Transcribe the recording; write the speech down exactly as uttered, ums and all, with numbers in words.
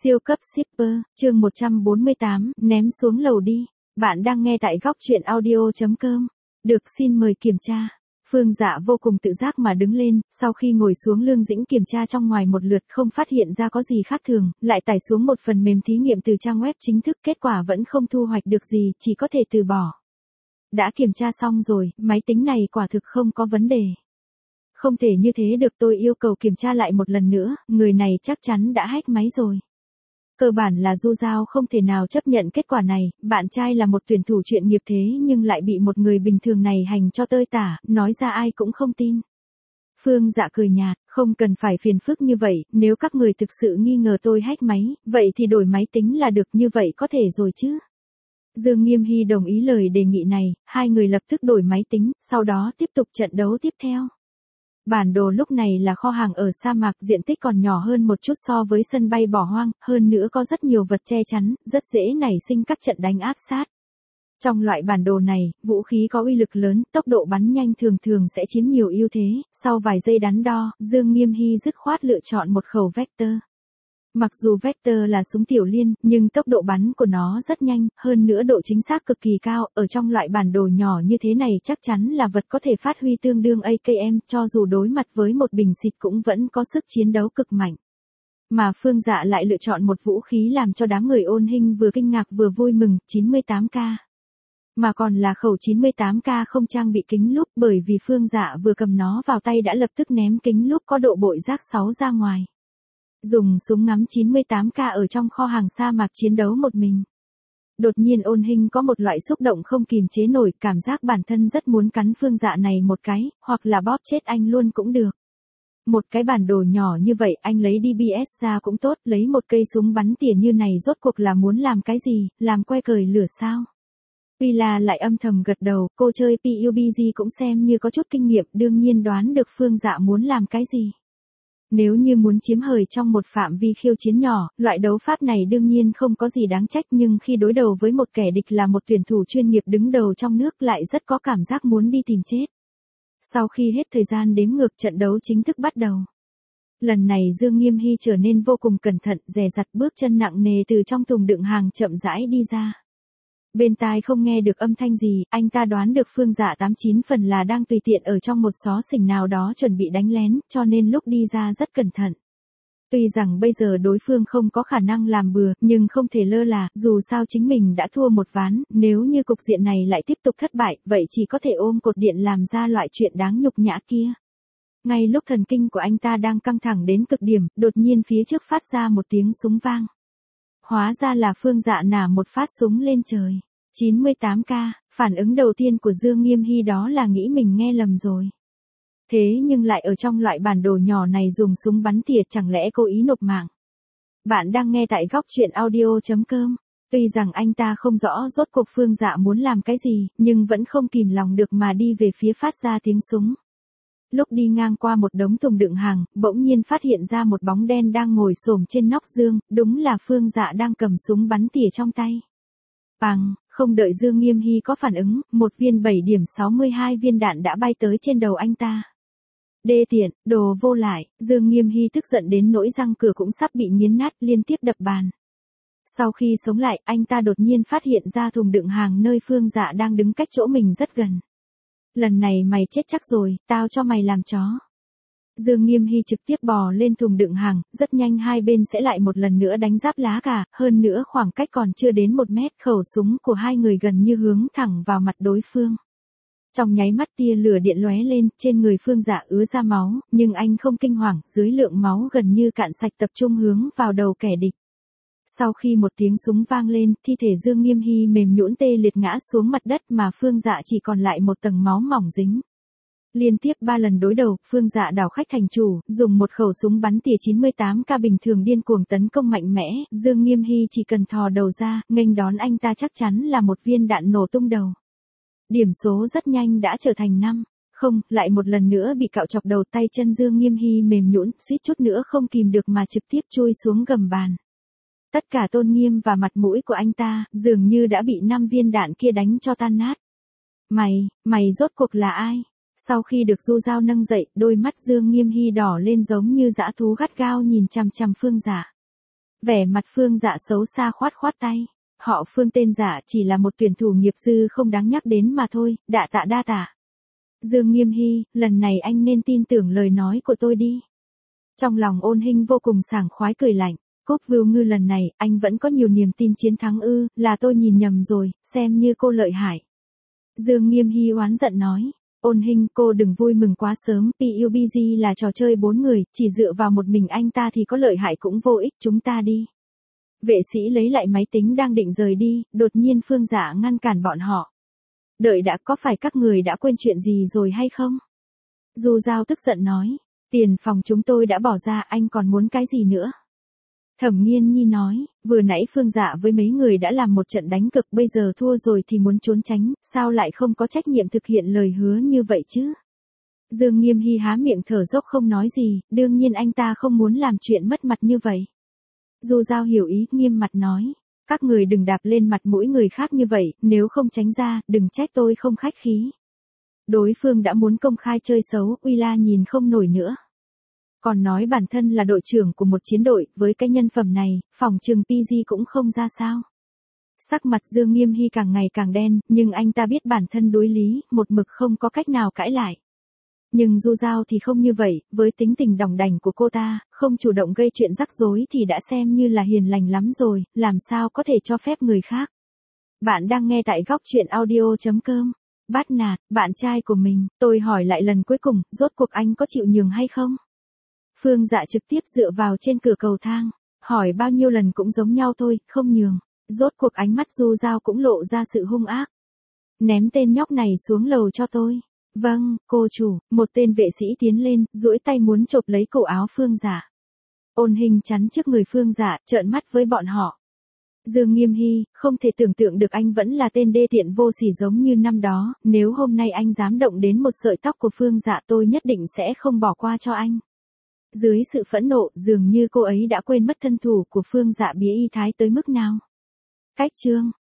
Siêu cấp shipper, chương một trăm bốn mươi tám, ném xuống lầu đi. Bạn đang nghe tại góc truyện audio chấm com. Được, xin mời kiểm tra. Phương Dạ vô cùng tự giác mà đứng lên, sau khi ngồi xuống Lương Dĩnh kiểm tra trong ngoài một lượt không phát hiện ra có gì khác thường, lại tải xuống một phần mềm thí nghiệm từ trang web chính thức, kết quả vẫn không thu hoạch được gì, chỉ có thể từ bỏ. Đã kiểm tra xong rồi, máy tính này quả thực không có vấn đề. Không thể như thế được, tôi yêu cầu kiểm tra lại một lần nữa, người này chắc chắn đã hack máy rồi. Cơ bản là Du Giao không thể nào chấp nhận kết quả này, bạn trai là một tuyển thủ chuyên nghiệp thế nhưng lại bị một người bình thường này hành cho tơi tả, nói ra ai cũng không tin. Phương Dạ cười nhạt, không cần phải phiền phức như vậy, nếu các người thực sự nghi ngờ tôi hack máy, vậy thì đổi máy tính là được, như vậy có thể rồi chứ. Dương Nghiêm Hy đồng ý lời đề nghị này, hai người lập tức đổi máy tính, sau đó tiếp tục trận đấu tiếp theo. Bản đồ lúc này là kho hàng ở sa mạc, diện tích còn nhỏ hơn một chút so với sân bay bỏ hoang, hơn nữa có rất nhiều vật che chắn, rất dễ nảy sinh các trận đánh áp sát. Trong loại bản đồ này, vũ khí có uy lực lớn, tốc độ bắn nhanh thường thường sẽ chiếm nhiều ưu thế, sau vài giây đắn đo, Dương Nghiêm Hy dứt khoát lựa chọn một khẩu Vector. Mặc dù Vector là súng tiểu liên, nhưng tốc độ bắn của nó rất nhanh, hơn nữa độ chính xác cực kỳ cao, ở trong loại bản đồ nhỏ như thế này chắc chắn là vật có thể phát huy tương đương a ca em, cho dù đối mặt với một bình xịt cũng vẫn có sức chiến đấu cực mạnh. Mà Phương Dạ lại lựa chọn một vũ khí làm cho đám người ôn hình vừa kinh ngạc vừa vui mừng, chín mươi tám K. Mà còn là khẩu chín mươi tám K không trang bị kính lúp, bởi vì Phương Dạ vừa cầm nó vào tay đã lập tức ném kính lúp có độ bội giác sáu ra ngoài. Dùng súng ngắm chín mươi tám K ở trong kho hàng sa mạc chiến đấu một mình. Đột nhiên Ôn Hinh có một loại xúc động không kìm chế nổi, cảm giác bản thân rất muốn cắn Phương Dạ này một cái, hoặc là bóp chết anh luôn cũng được. Một cái bản đồ nhỏ như vậy anh lấy đê bê ét ra cũng tốt, lấy một cây súng bắn tỉa như này rốt cuộc là muốn làm cái gì, làm que cời lửa sao? Pila lại âm thầm gật đầu, cô chơi pê u bê giê cũng xem như có chút kinh nghiệm, đương nhiên đoán được Phương Dạ muốn làm cái gì. Nếu như muốn chiếm hời trong một phạm vi khiêu chiến nhỏ, loại đấu pháp này đương nhiên không có gì đáng trách, nhưng khi đối đầu với một kẻ địch là một tuyển thủ chuyên nghiệp đứng đầu trong nước lại rất có cảm giác muốn đi tìm chết. Sau khi hết thời gian đếm ngược, trận đấu chính thức bắt đầu. Lần này Dương Nghiêm Hy trở nên vô cùng cẩn thận, dè dặt, bước chân nặng nề từ trong thùng đựng hàng chậm rãi đi ra. Bên tai không nghe được âm thanh gì, anh ta đoán được Phương Dạ tám chín phần là đang tùy tiện ở trong một xó xỉnh nào đó chuẩn bị đánh lén, cho nên lúc đi ra rất cẩn thận. Tuy rằng bây giờ đối phương không có khả năng làm bừa, nhưng không thể lơ là, dù sao chính mình đã thua một ván, nếu như cục diện này lại tiếp tục thất bại, vậy chỉ có thể ôm cột điện làm ra loại chuyện đáng nhục nhã kia. Ngay lúc thần kinh của anh ta đang căng thẳng đến cực điểm, đột nhiên phía trước phát ra một tiếng súng vang. Hóa ra là Phương Dạ nả một phát súng lên trời. chín mươi tám K, phản ứng đầu tiên của Dương Nghiêm Hy đó là nghĩ mình nghe lầm rồi. Thế nhưng lại ở trong loại bản đồ nhỏ này dùng súng bắn tỉa, chẳng lẽ cố ý nộp mạng? Bạn đang nghe tại góc truyện audio chấm com. Tuy rằng anh ta không rõ rốt cuộc Phương Dạ muốn làm cái gì, nhưng vẫn không kìm lòng được mà đi về phía phát ra tiếng súng. Lúc đi ngang qua một đống thùng đựng hàng, bỗng nhiên phát hiện ra một bóng đen đang ngồi xổm trên nóc giường, đúng là Phương Dạ đang cầm súng bắn tỉa trong tay. Bang, không đợi Dương Nghiêm Hy có phản ứng, một viên bảy điểm sáu mươi hai viên đạn đã bay tới trên đầu anh ta. Đê tiện, đồ vô lại, Dương Nghiêm Hy tức giận đến nỗi răng cửa cũng sắp bị nghiến nát, liên tiếp đập bàn. Sau khi sống lại, anh ta đột nhiên phát hiện ra thùng đựng hàng nơi Phương Dạ đang đứng cách chỗ mình rất gần. Lần này mày chết chắc rồi, tao cho mày làm chó. Dương Nghiêm Hy trực tiếp bò lên thùng đựng hàng, rất nhanh hai bên sẽ lại một lần nữa đánh giáp lá cả, hơn nữa khoảng cách còn chưa đến một mét, khẩu súng của hai người gần như hướng thẳng vào mặt đối phương. Trong nháy mắt tia lửa điện lóe lên, trên người Phương Dạ ứa ra máu, nhưng anh không kinh hoàng, dưới lượng máu gần như cạn sạch tập trung hướng vào đầu kẻ địch. Sau khi một tiếng súng vang lên, thi thể Dương Nghiêm Hy mềm nhũn tê liệt ngã xuống mặt đất, mà Phương Dạ chỉ còn lại một tầng máu mỏng dính. Liên tiếp ba lần đối đầu, Phương Dạ đảo khách thành chủ, dùng một khẩu súng bắn tỉa chín mươi tám K bình thường điên cuồng tấn công mạnh mẽ, Dương Nghiêm Hy chỉ cần thò đầu ra, nghênh đón anh ta chắc chắn là một viên đạn nổ tung đầu. Điểm số rất nhanh đã trở thành năm, không, lại một lần nữa bị cạo chọc đầu, tay chân Dương Nghiêm Hy mềm nhũn, suýt chút nữa không kìm được mà trực tiếp chui xuống gầm bàn. Tất cả tôn nghiêm và mặt mũi của anh ta, dường như đã bị năm viên đạn kia đánh cho tan nát. Mày, mày rốt cuộc là ai? Sau khi được Du Giao nâng dậy, đôi mắt Dương Nghiêm Hy đỏ lên giống như dã thú gắt gao nhìn chằm chằm Phương Dạ. Vẻ mặt Phương Dạ xấu xa khoát khoát tay. Họ Phương tên Dạ chỉ là một tuyển thủ nghiệp dư không đáng nhắc đến mà thôi, đạ tạ đa tạ. Dương Nghiêm Hy, lần này anh nên tin tưởng lời nói của tôi đi. Trong lòng Ôn Hinh vô cùng sảng khoái cười lạnh. Cúc Vưu Ngư lần này, anh vẫn có nhiều niềm tin chiến thắng ư, là tôi nhìn nhầm rồi, xem như cô lợi hại. Dương Nghiêm Hy oán giận nói. Ôn Hinh, cô đừng vui mừng quá sớm, pê u bê giê là trò chơi bốn người, chỉ dựa vào một mình anh ta thì có lợi hại cũng vô ích, chúng ta đi. Vệ sĩ lấy lại máy tính đang định rời đi, đột nhiên Phương Dạ ngăn cản bọn họ. Đợi đã, có phải các người đã quên chuyện gì rồi hay không? Du Giao tức giận nói, tiền phòng chúng tôi đã bỏ ra, anh còn muốn cái gì nữa? Thẩm Nghiên Nhi nói, vừa nãy Phương Dạ với mấy người đã làm một trận đánh cực, bây giờ thua rồi thì muốn trốn tránh, sao lại không có trách nhiệm thực hiện lời hứa như vậy chứ? Dương Nghiêm Hy há miệng thở dốc không nói gì, đương nhiên anh ta không muốn làm chuyện mất mặt như vậy. Du Giao hiểu ý, nghiêm mặt nói, các người đừng đạp lên mặt mũi người khác như vậy, nếu không tránh ra, đừng trách tôi không khách khí. Đối phương đã muốn công khai chơi xấu, Uy La nhìn không nổi nữa. Còn nói bản thân là đội trưởng của một chiến đội, với cái nhân phẩm này, phòng trường pê giê cũng không ra sao. Sắc mặt Dương Nghiêm Hy càng ngày càng đen, nhưng anh ta biết bản thân đối lý, một mực không có cách nào cãi lại. Nhưng Du Giao thì không như vậy, với tính tình đỏng đảnh của cô ta, không chủ động gây chuyện rắc rối thì đã xem như là hiền lành lắm rồi, làm sao có thể cho phép người khác. Bạn đang nghe tại góc truyện audio chấm com. Bắt nạt, bạn trai của mình, tôi hỏi lại lần cuối cùng, rốt cuộc anh có chịu nhường hay không? Phương Dạ trực tiếp dựa vào trên cửa cầu thang, hỏi bao nhiêu lần cũng giống nhau thôi, không nhường. Rốt cuộc ánh mắt Du Giao cũng lộ ra sự hung ác. Ném tên nhóc này xuống lầu cho tôi. Vâng, cô chủ, một tên vệ sĩ tiến lên, duỗi tay muốn chộp lấy cổ áo Phương Dạ. Ôn Hình chắn trước người Phương Dạ, trợn mắt với bọn họ. Dương Nghiêm Hy, không thể tưởng tượng được anh vẫn là tên đê tiện vô sỉ giống như năm đó, nếu hôm nay anh dám động đến một sợi tóc của Phương Dạ tôi nhất định sẽ không bỏ qua cho anh. Dưới sự phẫn nộ, dường như cô ấy đã quên mất thân thủ của Phương Dạ Bía Y Thái tới mức nào. Cách chương